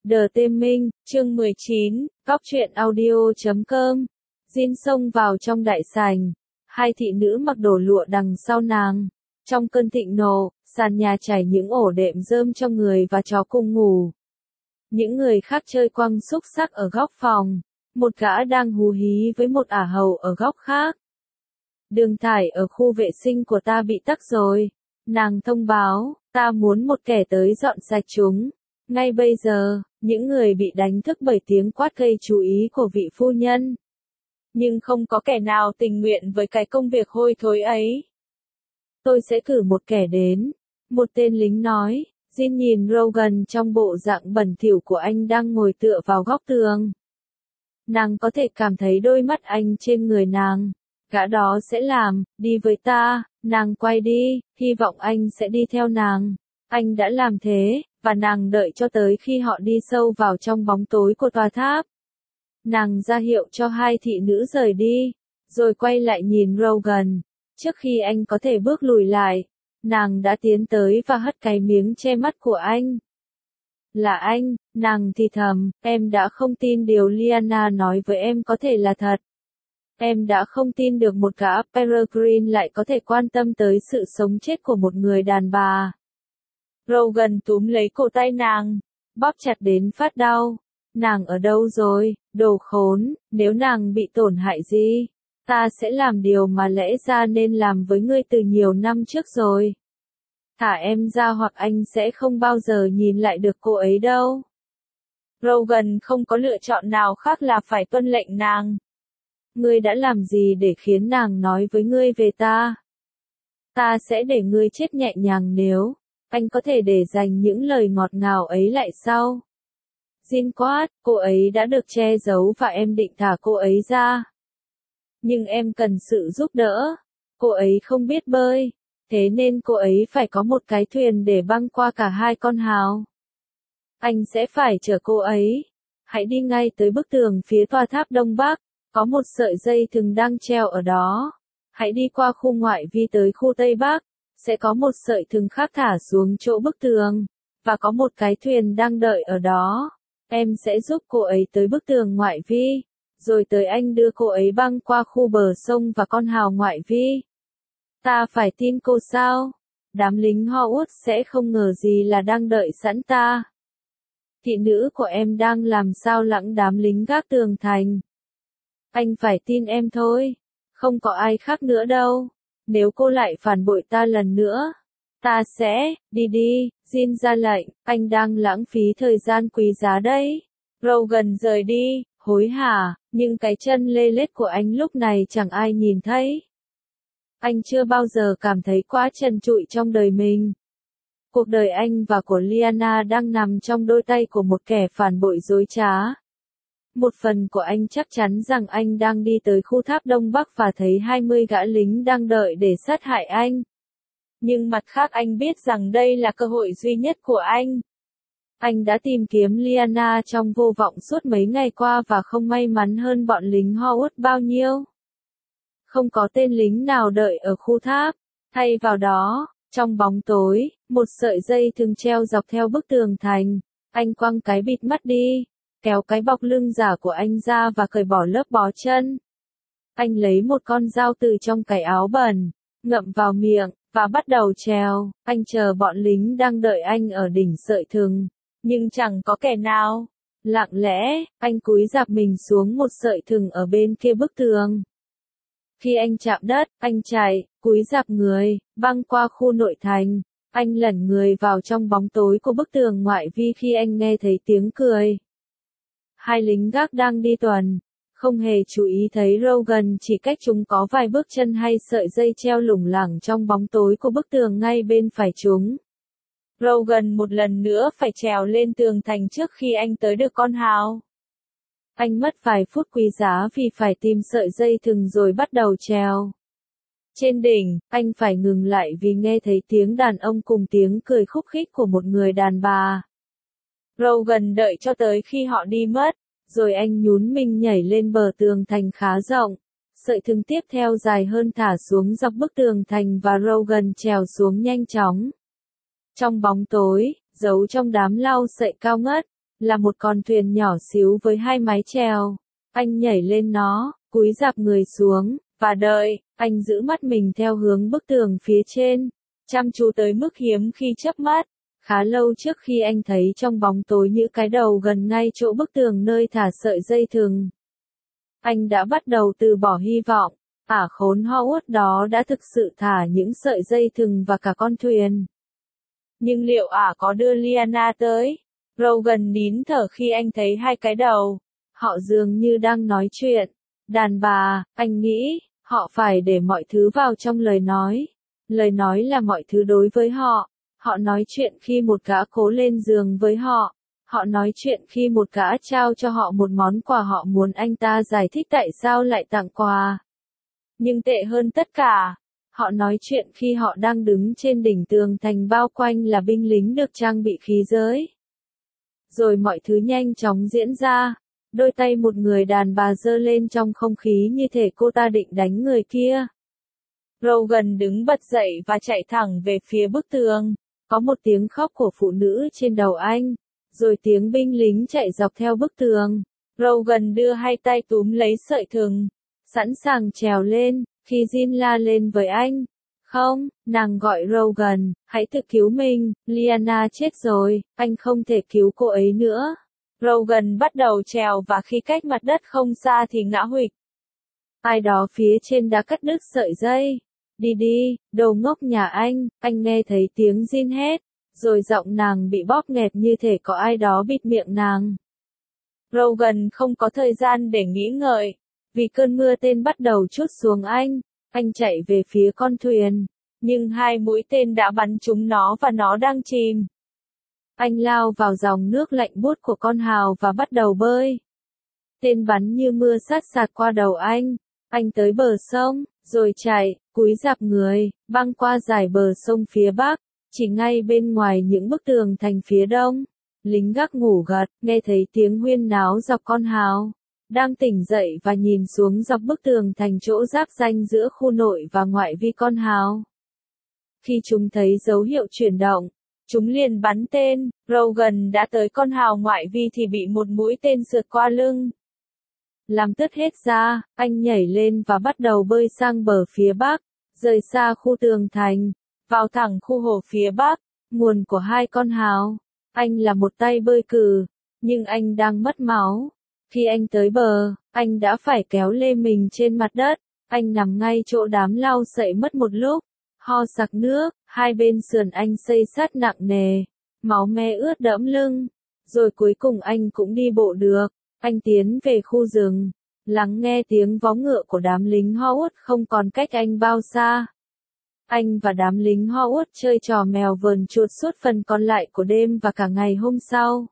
Đờ Têm Minh, chương 19, góc truyện audio.com. Jin xông vào trong đại sảnh. Hai thị nữ mặc đồ lụa đằng sau nàng. Trong cơn thịnh nộ, sàn nhà trải những ổ đệm rơm cho người và chó cùng ngủ. Những người khác chơi quăng xúc xắc ở góc phòng. Một gã đang hú hí với một ả hầu ở góc khác. Đường thải ở khu vệ sinh của ta bị tắc rồi. Nàng thông báo, ta muốn một kẻ tới dọn sạch chúng. Ngay bây giờ, những người bị đánh thức bởi tiếng quát gây chú ý của vị phu nhân. Nhưng không có kẻ nào tình nguyện với cái công việc hôi thối ấy. Tôi sẽ cử một kẻ đến. Một tên lính nói. Jin nhìn Rogan trong bộ dạng bẩn thỉu của anh đang ngồi tựa vào góc tường. Nàng có thể cảm thấy đôi mắt anh trên người nàng. Gã đó sẽ làm, đi với ta, nàng quay đi, hy vọng anh sẽ đi theo nàng. Anh đã làm thế, và nàng đợi cho tới khi họ đi sâu vào trong bóng tối của tòa tháp. Nàng ra hiệu cho hai thị nữ rời đi, rồi quay lại nhìn Rogan. Trước khi anh có thể bước lùi lại, nàng đã tiến tới và hất cái miếng che mắt của anh. Là anh, nàng thì thầm, em đã không tin điều Lyanna nói với em có thể là thật. Em đã không tin được một gã Peregrine lại có thể quan tâm tới sự sống chết của một người đàn bà. Rogan túm lấy cổ tay nàng, bóp chặt đến phát đau. Nàng ở đâu rồi, đồ khốn, nếu nàng bị tổn hại gì, ta sẽ làm điều mà lẽ ra nên làm với ngươi từ nhiều năm trước rồi. Thả em ra hoặc anh sẽ không bao giờ nhìn lại được cô ấy đâu. Rogan không có lựa chọn nào khác là phải tuân lệnh nàng. Ngươi đã làm gì để khiến nàng nói với ngươi về ta? Ta sẽ để ngươi chết nhẹ nhàng nếu anh có thể để dành những lời ngọt ngào ấy lại sau. Jin quát, cô ấy đã được che giấu và em định thả cô ấy ra. Nhưng em cần sự giúp đỡ. Cô ấy không biết bơi, thế nên cô ấy phải có một cái thuyền để băng qua cả hai con hào. Anh sẽ phải chở cô ấy. Hãy đi ngay tới bức tường phía tòa tháp Đông Bắc, có một sợi dây thừng đang treo ở đó. Hãy đi qua khu ngoại vi tới khu Tây Bắc, sẽ có một sợi thừng khác thả xuống chỗ bức tường, và có một cái thuyền đang đợi ở đó. Em sẽ giúp cô ấy tới bức tường ngoại vi, rồi tới anh đưa cô ấy băng qua khu bờ sông và con hào ngoại vi. Ta phải tin cô sao? Đám lính Howard sẽ không ngờ gì là đang đợi sẵn ta. Thị nữ của em đang làm sao lãng đám lính gác tường thành. Anh phải tin em thôi, không có ai khác nữa đâu. Nếu cô lại phản bội ta lần nữa, ta sẽ, đi, Jin ra lệnh, anh đang lãng phí thời gian quý giá đấy. Rogan rời đi, hối hả, nhưng cái chân lê lết của anh lúc này chẳng ai nhìn thấy. Anh chưa bao giờ cảm thấy quá trần trụi trong đời mình. Cuộc đời anh và của Lyanna đang nằm trong đôi tay của một kẻ phản bội dối trá. Một phần của anh chắc chắn rằng anh đang đi tới khu tháp Đông Bắc và thấy 20 gã lính đang đợi để sát hại anh. Nhưng mặt khác anh biết rằng đây là cơ hội duy nhất của anh. Anh đã tìm kiếm Lyanna trong vô vọng suốt mấy ngày qua và không may mắn hơn bọn lính Howard bao nhiêu. Không có tên lính nào đợi ở khu tháp. Thay vào đó, trong bóng tối, một sợi dây thừng treo dọc theo bức tường thành. Anh quăng cái bịt mắt đi, kéo cái bọc lưng giả của anh ra và cởi bỏ lớp bó chân. Anh lấy một con dao từ trong cái áo bẩn, ngậm vào miệng, và bắt đầu trèo. Anh chờ bọn lính đang đợi anh ở đỉnh sợi thừng, nhưng chẳng có kẻ nào. Lặng lẽ, anh cúi rạp mình xuống một sợi thừng ở bên kia bức tường. Khi anh chạm đất, anh chạy, cúi rạp người, băng qua khu nội thành. Anh lẩn người vào trong bóng tối của bức tường ngoại vi khi anh nghe thấy tiếng cười. Hai lính gác đang đi tuần, không hề chú ý thấy Rogan chỉ cách chúng có vài bước chân hay sợi dây treo lủng lẳng trong bóng tối của bức tường ngay bên phải chúng. Rogan một lần nữa phải trèo lên tường thành trước khi anh tới được con hào. Anh mất vài phút quý giá vì phải tìm sợi dây thừng rồi bắt đầu trèo. Trên đỉnh, anh phải ngừng lại vì nghe thấy tiếng đàn ông cùng tiếng cười khúc khích của một người đàn bà. Rogan đợi cho tới khi họ đi mất, rồi anh nhún mình nhảy lên bờ tường thành khá rộng. Sợi thừng tiếp theo dài hơn thả xuống dọc bức tường thành và Rogan trèo xuống nhanh chóng. Trong bóng tối, giấu trong đám lau sậy cao ngất, là một con thuyền nhỏ xíu với 2 mái chèo. Anh nhảy lên nó, cúi rạp người xuống, và đợi. Anh giữ mắt mình theo hướng bức tường phía trên, chăm chú tới mức hiếm khi chớp mắt. Khá lâu trước khi anh thấy trong bóng tối những cái đầu gần ngay chỗ bức tường nơi thả sợi dây thừng, anh đã bắt đầu từ bỏ hy vọng. Ả khốn Howard đó đã thực sự thả những sợi dây thừng và cả con thuyền. Nhưng liệu Ả có đưa Lyanna tới? Rogan nín thở khi anh thấy 2 cái đầu. Họ dường như đang nói chuyện. Đàn bà, anh nghĩ, họ phải để mọi thứ vào trong lời nói. Lời nói là mọi thứ đối với họ. Họ nói chuyện khi một gã cố lên giường với họ. Họ nói chuyện khi một gã trao cho họ một món quà, họ muốn anh ta giải thích tại sao lại tặng quà. Nhưng tệ hơn tất cả, họ nói chuyện khi họ đang đứng trên đỉnh tường thành bao quanh là binh lính được trang bị khí giới. Rồi mọi thứ nhanh chóng diễn ra. Đôi tay một người đàn bà giơ lên trong không khí như thể cô ta định đánh người kia. Rogan đứng bật dậy và chạy thẳng về phía bức tường. Có một tiếng khóc của phụ nữ trên đầu anh, rồi tiếng binh lính chạy dọc theo bức tường. Rogan đưa 2 tay túm lấy sợi thừng, sẵn sàng trèo lên, khi Jin la lên với anh. Không, nàng gọi Rogan, hãy tự cứu mình, Lyanna chết rồi, anh không thể cứu cô ấy nữa. Rogan bắt đầu trèo và khi cách mặt đất không xa thì ngã huỵch. Ai đó phía trên đã cắt đứt sợi dây. Đi đi, đồ ngốc nhà anh nghe thấy tiếng Jin hét, rồi giọng nàng bị bóp nghẹt như thể có ai đó bịt miệng nàng. Rogan không có thời gian để nghĩ ngợi, vì cơn mưa tên bắt đầu trút xuống anh chạy về phía con thuyền, nhưng 2 mũi tên đã bắn trúng nó và nó đang chìm. Anh lao vào dòng nước lạnh buốt của con hào và bắt đầu bơi. Tên bắn như mưa sát sạt qua đầu anh tới bờ sông, rồi chạy, cúi rạp người, băng qua dải bờ sông phía bắc, chỉ ngay bên ngoài những bức tường thành phía đông. Lính gác ngủ gật, nghe thấy tiếng huyên náo dọc con hào, đang tỉnh dậy và nhìn xuống dọc bức tường thành chỗ giáp ranh giữa khu nội và ngoại vi con hào. Khi chúng thấy dấu hiệu chuyển động, chúng liền bắn tên. Rogan đã tới con hào ngoại vi thì bị một mũi tên sượt qua lưng. Làm tứt hết da, anh nhảy lên và bắt đầu bơi sang bờ phía bắc, rời xa khu tường thành, vào thẳng khu hồ phía bắc, nguồn của 2 con hào. Anh là một tay bơi cừ, nhưng anh đang mất máu. Khi anh tới bờ, anh đã phải kéo lê mình trên mặt đất. Anh nằm ngay chỗ đám lau sậy mất một lúc, ho sặc nước, 2 bên sườn anh xây sát nặng nề, máu me ướt đẫm lưng. Rồi cuối cùng anh cũng đi bộ được. Anh tiến về khu rừng, lắng nghe tiếng vó ngựa của đám lính Howard không còn cách anh bao xa. Anh và đám lính Howard chơi trò mèo vờn chuột suốt phần còn lại của đêm và cả ngày hôm sau.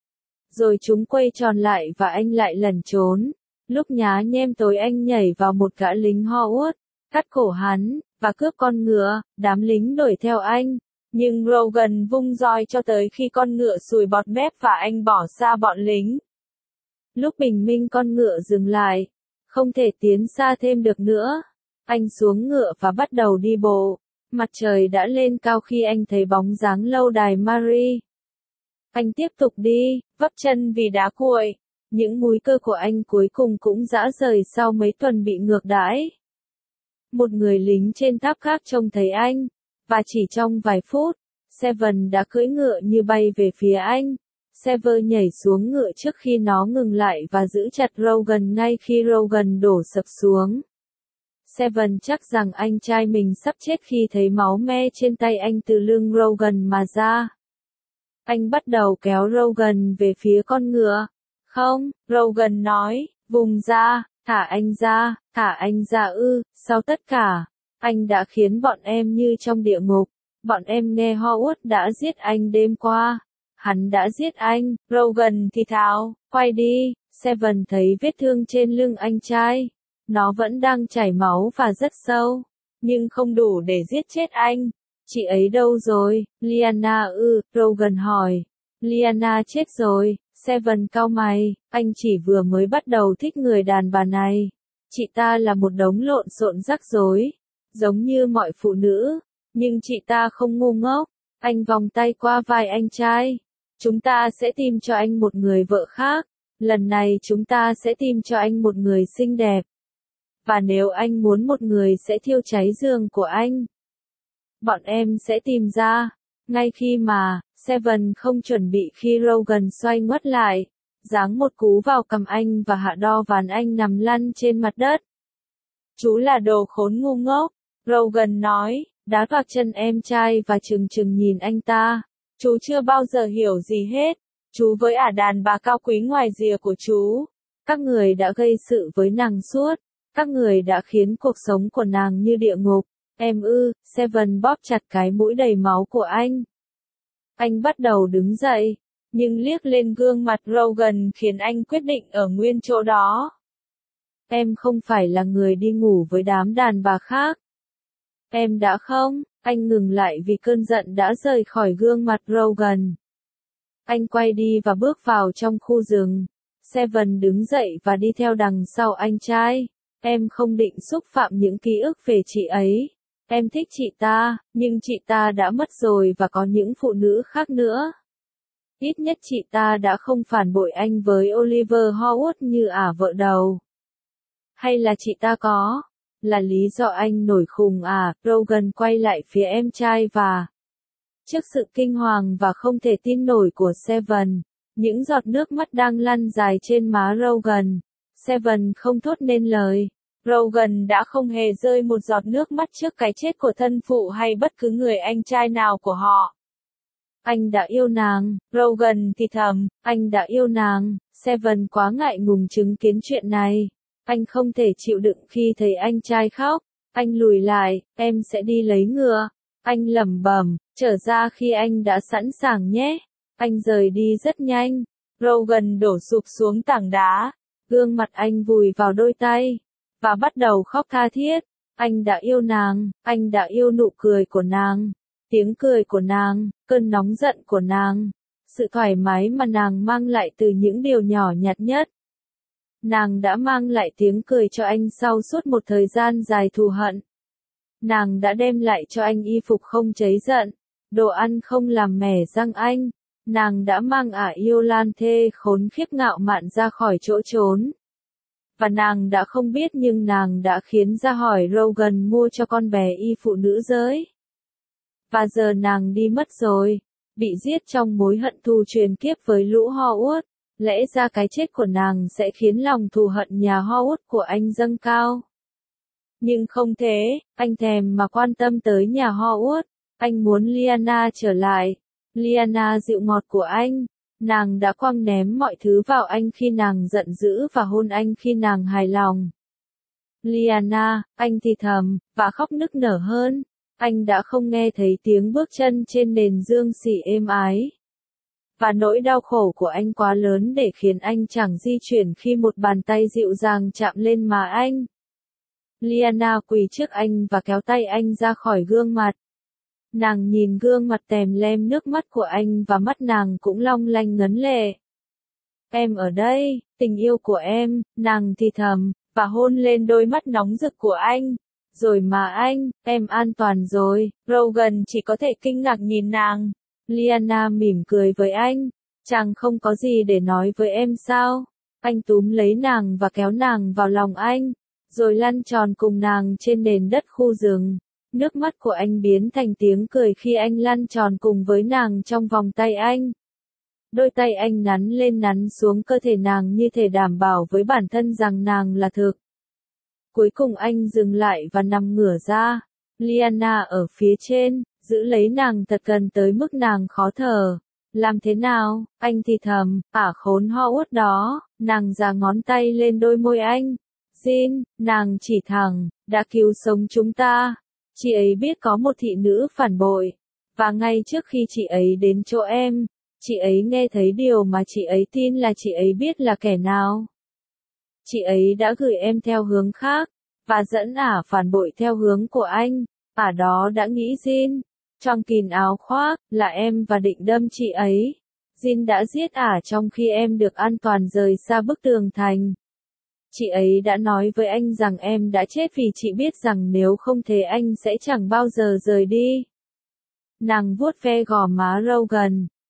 Rồi chúng quay tròn lại và anh lại lẩn trốn. Lúc nhá nhem tối anh nhảy vào một gã lính Howard, cắt cổ hắn, và cướp con ngựa. Đám lính đuổi theo anh, nhưng Rogan vung roi cho tới khi con ngựa sùi bọt mép và anh bỏ xa bọn lính. Lúc bình minh con ngựa dừng lại, không thể tiến xa thêm được nữa. Anh xuống ngựa và bắt đầu đi bộ. Mặt trời đã lên cao khi anh thấy bóng dáng lâu đài Marie. Anh tiếp tục đi, vấp chân vì đá cuội. Những múi cơ của anh cuối cùng cũng rã rời sau mấy tuần bị ngược đãi. Một người lính trên tháp khác trông thấy anh, và chỉ trong vài phút, Seven đã cưỡi ngựa như bay về phía anh. Sever nhảy xuống ngựa trước khi nó ngừng lại và giữ chặt Rogan ngay khi Rogan đổ sập xuống. Seven chắc rằng anh trai mình sắp chết khi thấy máu me trên tay anh từ lưng Rogan mà ra. Anh bắt đầu kéo Rogan về phía con ngựa. Không, Rogan nói, vùng ra, thả anh ra sau tất cả, anh đã khiến bọn em như trong địa ngục. Bọn em nghe Howard đã giết anh đêm qua. Hắn đã giết anh, Rogan thì thào, quay đi. Seven thấy vết thương trên lưng anh trai. Nó vẫn đang chảy máu và rất sâu, nhưng không đủ để giết chết anh. Chị ấy đâu rồi? Lyanna Rogan hỏi. Lyanna chết rồi. Seven cau mày, anh chỉ vừa mới bắt đầu thích người đàn bà này. Chị ta là một đống lộn xộn rắc rối, giống như mọi phụ nữ, nhưng chị ta không ngu ngốc. Anh vòng tay qua vai anh trai. Chúng ta sẽ tìm cho anh một người vợ khác. Lần này chúng ta sẽ tìm cho anh một người xinh đẹp. Và nếu anh muốn một người sẽ thiêu cháy giường của anh, bọn em sẽ tìm ra. Ngay khi mà, Seven không chuẩn bị khi Rogan xoay ngoắt lại, giáng một cú vào cằm anh và hạ đo ván anh nằm lăn trên mặt đất. Chú là đồ khốn ngu ngốc, Rogan nói, đá vào chân em trai và trừng trừng nhìn anh ta. Chú chưa bao giờ hiểu gì hết. Chú với ả đàn bà cao quý ngoài rìa của chú. Các người đã gây sự với nàng suốt. Các người đã khiến cuộc sống của nàng như địa ngục. Em ư, Seven bóp chặt cái mũi đầy máu của anh. Anh bắt đầu đứng dậy, nhưng liếc lên gương mặt Rogan khiến anh quyết định ở nguyên chỗ đó. Em không phải là người đi ngủ với đám đàn bà khác. Em đã không, anh ngừng lại vì cơn giận đã rời khỏi gương mặt Rogan. Anh quay đi và bước vào trong khu rừng. Seven đứng dậy và đi theo đằng sau anh trai. Em không định xúc phạm những ký ức về chị ấy. Em thích chị ta, nhưng chị ta đã mất rồi và có những phụ nữ khác nữa. Ít nhất chị ta đã không phản bội anh với Oliver Howard như ả vợ đầu. Hay là chị ta có? Là lý do anh nổi khùng à? Rogan quay lại phía em trai và... Trước sự kinh hoàng và không thể tin nổi của Seven, những giọt nước mắt đang lăn dài trên má Rogan. Seven không thốt nên lời. Rogan đã không hề rơi một giọt nước mắt trước cái chết của thân phụ hay bất cứ người anh trai nào của họ. Anh đã yêu nàng, Rogan thì thầm, anh đã yêu nàng. Seven quá ngại ngùng chứng kiến chuyện này. Anh không thể chịu đựng khi thấy anh trai khóc. Anh lùi lại, em sẽ đi lấy ngựa. Anh lẩm bẩm, trở ra khi anh đã sẵn sàng nhé. Anh rời đi rất nhanh. Rogan đổ sụp xuống tảng đá. Gương mặt anh vùi vào đôi tay. Và bắt đầu khóc tha thiết. Anh đã yêu nàng, anh đã yêu nụ cười của nàng. Tiếng cười của nàng, cơn nóng giận của nàng. Sự thoải mái mà nàng mang lại từ những điều nhỏ nhặt nhất. Nàng đã mang lại tiếng cười cho anh sau suốt một thời gian dài thù hận. Nàng đã đem lại cho anh y phục không cháy giận, đồ ăn không làm mẻ răng anh. Nàng đã mang ả yêu lan thê khốn khiếp ngạo mạn ra khỏi chỗ trốn. Và nàng đã không biết nhưng nàng đã khiến ra hỏi Rogan mua cho con bé y phụ nữ giới. Và giờ nàng đi mất rồi, bị giết trong mối hận thù truyền kiếp với lũ Howard. Lẽ ra cái chết của nàng sẽ khiến lòng thù hận nhà Howard của anh dâng cao. Nhưng không thế, anh thèm mà quan tâm tới nhà Howard. Anh muốn Lyanna trở lại. Lyanna dịu ngọt của anh. Nàng đã quăng ném mọi thứ vào anh khi nàng giận dữ và hôn anh khi nàng hài lòng. Lyanna, anh thì thầm, và khóc nức nở hơn. Anh đã không nghe thấy tiếng bước chân trên nền dương xỉ êm ái. Và nỗi đau khổ của anh quá lớn để khiến anh chẳng di chuyển khi một bàn tay dịu dàng chạm lên má anh. Lyanna quỳ trước anh và kéo tay anh ra khỏi gương mặt. Nàng nhìn gương mặt tèm lem nước mắt của anh và mắt nàng cũng long lanh ngấn lệ. Em ở đây, tình yêu của em, nàng thì thầm, và hôn lên đôi mắt nóng rực của anh. Rồi mà anh, em an toàn rồi. Rogan chỉ có thể kinh ngạc nhìn nàng. Lyanna mỉm cười với anh. Chàng không có gì để nói với em sao? Anh túm lấy nàng và kéo nàng vào lòng anh, rồi lăn tròn cùng nàng trên nền đất khu rừng. Nước mắt của anh biến thành tiếng cười khi anh lăn tròn cùng với nàng trong vòng tay anh. Đôi tay anh nắn lên nắn xuống cơ thể nàng như thể đảm bảo với bản thân rằng nàng là thực. Cuối cùng anh dừng lại và nằm ngửa ra. Lyanna ở phía trên, giữ lấy nàng thật gần tới mức nàng khó thở. Làm thế nào? Anh thì thầm, ả khốn Howard đó. Nàng già ngón tay lên đôi môi anh. Jin, nàng chỉ thẳng, đã cứu sống chúng ta. Chị ấy biết có một thị nữ phản bội. Và ngay trước khi chị ấy đến chỗ em, chị ấy nghe thấy điều mà chị ấy tin là chị ấy biết là kẻ nào. Chị ấy đã gửi em theo hướng khác, và dẫn ả phản bội theo hướng của anh. Ả đó đã nghĩ Jin, trong kín áo khoác, là em và định đâm chị ấy. Jin đã giết ả trong khi em được an toàn rời xa bức tường thành. Chị ấy đã nói với anh rằng em đã chết vì chị biết rằng nếu không thế anh sẽ chẳng bao giờ rời đi. Nàng vuốt ve gò má Rogan.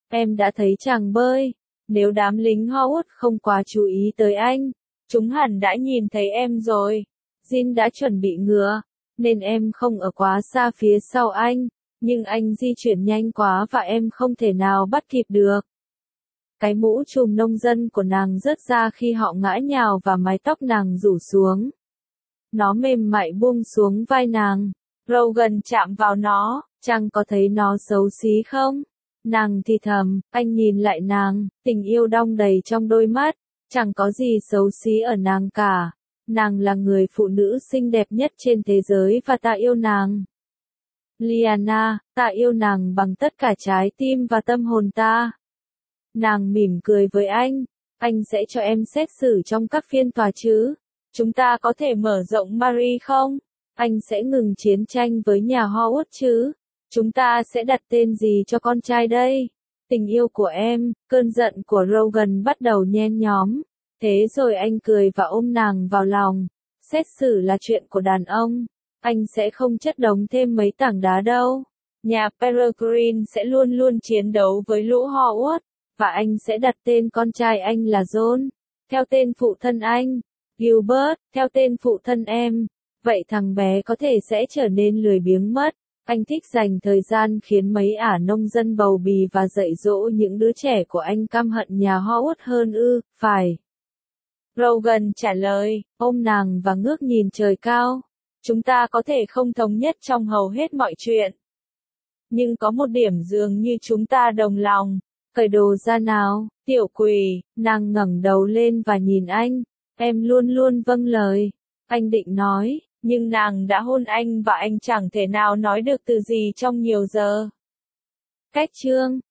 Em đã thấy chàng bơi. Nếu đám lính Howard không quá chú ý tới anh, chúng hẳn đã nhìn thấy em rồi. Jin đã chuẩn bị ngựa, nên em không ở quá xa phía sau anh, nhưng anh di chuyển nhanh quá và em không thể nào bắt kịp được. Cái mũ trùm nông dân của nàng rớt ra khi họ ngã nhào và mái tóc nàng rủ xuống. Nó mềm mại buông xuống vai nàng. Rogan chạm vào nó, chàng có thấy nó xấu xí không? Nàng thì thầm, anh nhìn lại nàng, tình yêu đong đầy trong đôi mắt, chẳng có gì xấu xí ở nàng cả. Nàng là người phụ nữ xinh đẹp nhất trên thế giới và ta yêu nàng. Lyanna, ta yêu nàng bằng tất cả trái tim và tâm hồn ta. Nàng mỉm cười với anh sẽ cho em xét xử trong các phiên tòa chứ? Chúng ta có thể mở rộng Marie không? Anh sẽ ngừng chiến tranh với nhà Howard chứ? Chúng ta sẽ đặt tên gì cho con trai đây? Tình yêu của em, cơn giận của Rogan bắt đầu nhen nhóm. Thế rồi anh cười và ôm nàng vào lòng. Xét xử là chuyện của đàn ông. Anh sẽ không chất đống thêm mấy tảng đá đâu. Nhà Peregrine sẽ luôn luôn chiến đấu với lũ Howard. Và anh sẽ đặt tên con trai anh là John. Theo tên phụ thân anh. Gilbert, theo tên phụ thân em. Vậy thằng bé có thể sẽ trở nên lười biếng mất. Anh thích dành thời gian khiến mấy ả nông dân bầu bì và dạy dỗ những đứa trẻ của anh căm hận nhà Howard hơn ư, phải. Rogan trả lời, ôm nàng và ngước nhìn trời cao. Chúng ta có thể không thống nhất trong hầu hết mọi chuyện. Nhưng có một điểm dường như chúng ta đồng lòng. Cởi đồ ra nào, tiểu quỷ, nàng ngẩng đầu lên và nhìn anh. Em luôn luôn vâng lời. Anh định nói, nhưng nàng đã hôn anh và anh chẳng thể nào nói được từ gì trong nhiều giờ. Cách chương